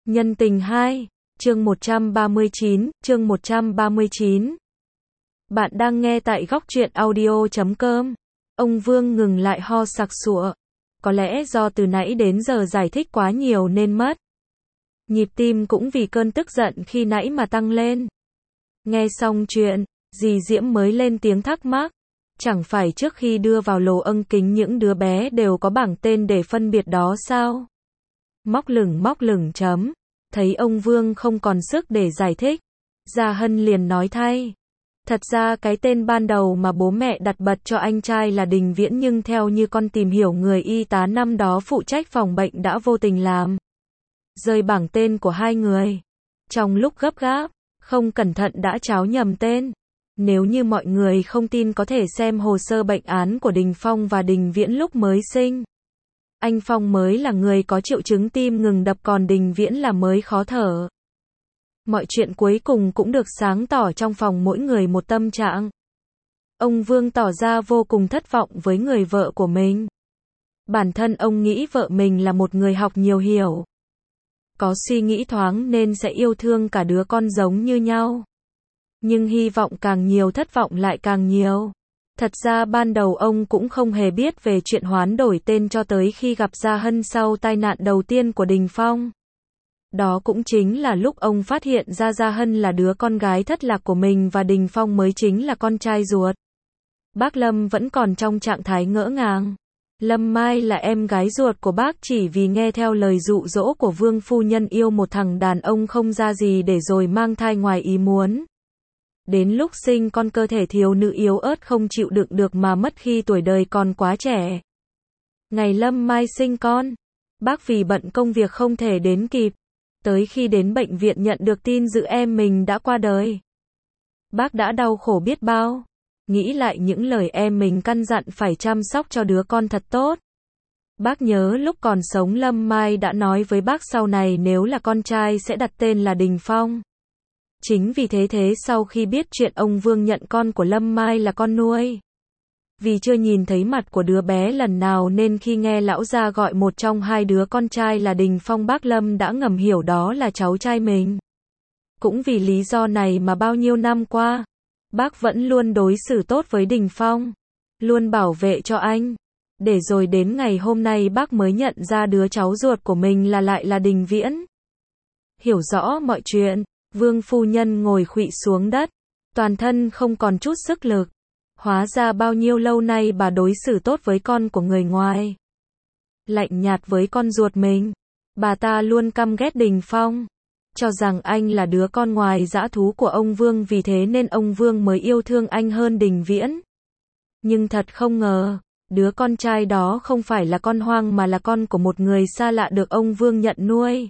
Nhân tình 2, chương 139. Bạn đang nghe tại góc truyện audio.com. Ông Vương ngừng lại ho sặc sụa. Có lẽ do từ nãy đến giờ giải thích quá nhiều nên mất. Nhịp tim cũng vì cơn tức giận khi nãy mà tăng lên. Nghe xong chuyện, dì Diễm mới lên tiếng thắc mắc. Chẳng phải trước khi đưa vào lồ âng kính những đứa bé đều có bảng tên để phân biệt đó sao? Móc lửng chấm. Thấy ông Vương không còn sức để giải thích, Gia Hân liền nói thay. Thật ra cái tên ban đầu mà bố mẹ đặt bật cho anh trai là Đình Viễn, nhưng theo như con tìm hiểu, người y tá năm đó phụ trách phòng bệnh đã vô tình làm rơi bảng tên của hai người. Trong lúc gấp gáp, không cẩn thận đã tráo nhầm tên. Nếu như mọi người không tin có thể xem hồ sơ bệnh án của Đình Phong và Đình Viễn lúc mới sinh. Anh Phong mới là người có triệu chứng tim ngừng đập, còn Đình Viễn là mới khó thở. Mọi chuyện cuối cùng cũng được sáng tỏ trong phòng mỗi người một tâm trạng. Ông Vương tỏ ra vô cùng thất vọng với người vợ của mình. Bản thân ông nghĩ vợ mình là một người học nhiều hiểu, có suy nghĩ thoáng nên sẽ yêu thương cả đứa con giống như nhau. Nhưng hy vọng càng nhiều, thất vọng lại càng nhiều. Thật ra ban đầu ông cũng không hề biết về chuyện hoán đổi tên cho tới khi gặp Gia Hân sau tai nạn đầu tiên của Đình Phong. Đó cũng chính là lúc ông phát hiện ra Gia Hân là đứa con gái thất lạc của mình và Đình Phong mới chính là con trai ruột. Bác Lâm vẫn còn trong trạng thái ngỡ ngàng. Lâm Mai là em gái ruột của bác, chỉ vì nghe theo lời dụ dỗ của Vương phu nhân yêu một thằng đàn ông không ra gì để rồi mang thai ngoài ý muốn. Đến lúc sinh con, cơ thể thiếu nữ yếu ớt không chịu đựng được mà mất khi tuổi đời còn quá trẻ. Ngày Lâm Mai sinh con, bác vì bận công việc không thể đến kịp. Tới khi đến bệnh viện nhận được tin dự em mình đã qua đời, bác đã đau khổ biết bao. Nghĩ lại những lời em mình căn dặn phải chăm sóc cho đứa con thật tốt. Bác nhớ lúc còn sống Lâm Mai đã nói với bác sau này nếu là con trai sẽ đặt tên là Đình Phong. Chính vì thế sau khi biết chuyện, ông Vương nhận con của Lâm Mai là con nuôi. Vì chưa nhìn thấy mặt của đứa bé lần nào nên khi nghe lão gia gọi một trong hai đứa con trai là Đình Phong, bác Lâm đã ngầm hiểu đó là cháu trai mình. Cũng vì lý do này mà bao nhiêu năm qua, bác vẫn luôn đối xử tốt với Đình Phong, luôn bảo vệ cho anh. Để rồi đến ngày hôm nay bác mới nhận ra đứa cháu ruột của mình lại là Đình Viễn. Hiểu rõ mọi chuyện, Vương phu nhân ngồi khuỵu xuống đất, toàn thân không còn chút sức lực. Hóa ra bao nhiêu lâu nay bà đối xử tốt với con của người ngoài, lạnh nhạt với con ruột mình. Bà ta luôn căm ghét Đình Phong, cho rằng anh là đứa con ngoài dã thú của ông Vương, vì thế nên ông Vương mới yêu thương anh hơn Đình Viễn. Nhưng thật không ngờ, đứa con trai đó không phải là con hoang mà là con của một người xa lạ được ông Vương nhận nuôi.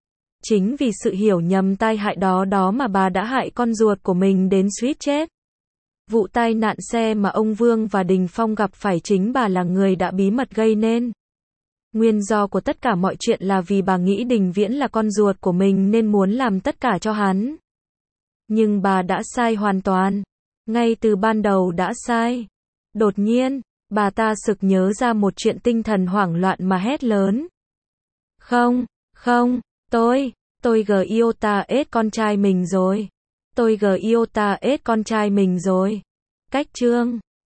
Chính vì sự hiểu nhầm tai hại đó mà bà đã hại con ruột của mình đến suýt chết. Vụ tai nạn xe mà ông Vương và Đình Phong gặp phải, chính bà là người đã bí mật gây nên. Nguyên do của tất cả mọi chuyện là vì bà nghĩ Đình Viễn là con ruột của mình nên muốn làm tất cả cho hắn. Nhưng bà đã sai hoàn toàn. Ngay từ ban đầu đã sai. Đột nhiên, bà ta sực nhớ ra một chuyện, tinh thần hoảng loạn mà hét lớn. Không, tôi yêu ta ết con trai mình rồi. Tôi yêu ta ết con trai mình rồi. Cách chương